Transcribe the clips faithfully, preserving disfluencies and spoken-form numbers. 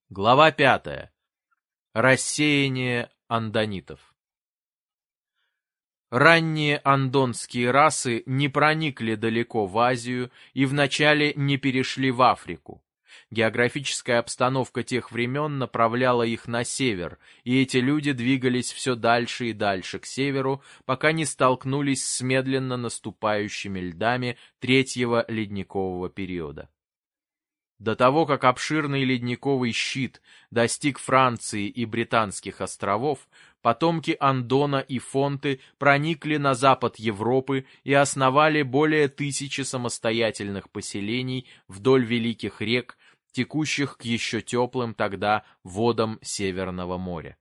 Глава пятая. Рассеяние андонитов. Ранние андонские расы не проникли далеко в Азию и вначале не перешли в Африку. Географическая обстановка тех времен направляла их на север, и эти люди двигались все дальше и дальше к северу, пока не столкнулись с медленно наступающими льдами третьего ледникового периода. До того, как обширный ледниковый щит достиг Франции и Британских островов, потомки Андона и Фонты проникли на запад Европы и основали более тысячи самостоятельных поселений вдоль великих рек, текущих к еще теплым тогда водам Северного моря.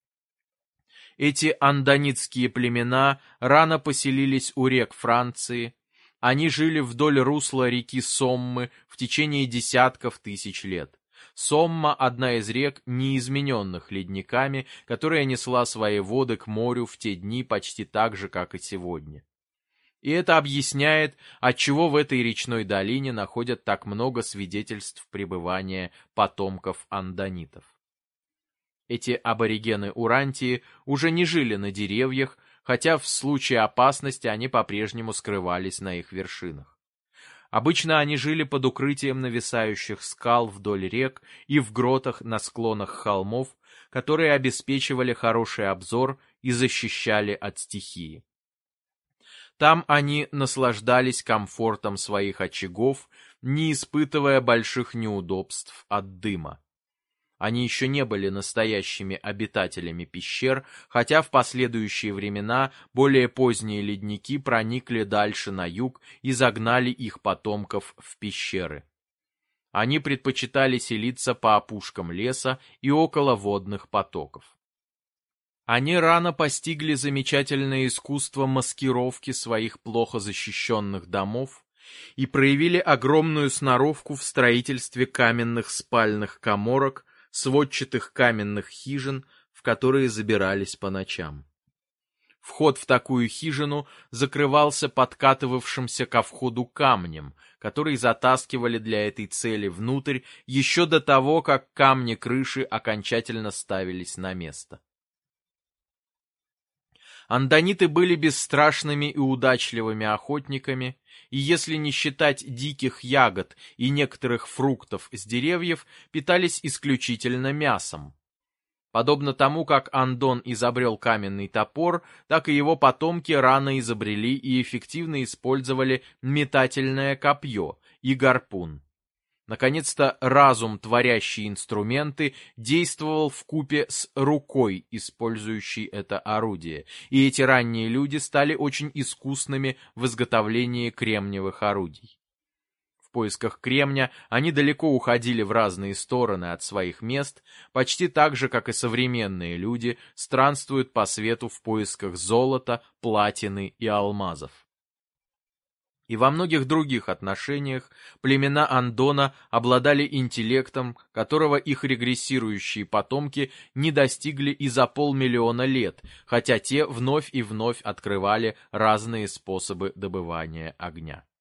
Эти андонитские племена рано поселились у рек Франции. Они жили вдоль русла реки Соммы в течение десятков тысяч лет. Сомма – одна из рек, неизмененных ледниками, которая несла свои воды к морю в те дни почти так же, как и сегодня. И это объясняет, отчего в этой речной долине находят так много свидетельств пребывания потомков андонитов. Эти аборигены Урантии уже не жили на деревьях, хотя в случае опасности они по-прежнему скрывались на их вершинах. Обычно они жили под укрытием нависающих скал вдоль рек и в гротах на склонах холмов, которые обеспечивали хороший обзор и защищали от стихии. Там они наслаждались комфортом своих очагов, не испытывая больших неудобств от дыма. Они еще не были настоящими обитателями пещер, хотя в последующие времена более поздние ледники проникли дальше на юг и загнали их потомков в пещеры. Они предпочитали селиться по опушкам леса и около водных потоков. Они рано постигли замечательное искусство маскировки своих плохо защищенных домов и проявили огромную сноровку в строительстве каменных спальных каморок, сводчатых каменных хижин, в которые забирались по ночам. Вход в такую хижину закрывался подкатывавшимся ко входу камнем, который затаскивали для этой цели внутрь еще до того, как камни крыши окончательно ставились на место. Андониты были бесстрашными и удачливыми охотниками, и если не считать диких ягод и некоторых фруктов с деревьев, питались исключительно мясом. Подобно тому, как Андон изобрел каменный топор, так и его потомки рано изобрели и эффективно использовали метательное копье и гарпун. Наконец-то разум, творящий инструменты, действовал вкупе с рукой, использующей это орудие, и эти ранние люди стали очень искусными в изготовлении кремниевых орудий. В поисках кремня они далеко уходили в разные стороны от своих мест, почти так же, как и современные люди странствуют по свету в поисках золота, платины и алмазов. И во многих других отношениях племена Андона обладали интеллектом, которого их регрессирующие потомки не достигли и за полмиллиона лет, хотя те вновь и вновь открывали разные способы добывания огня.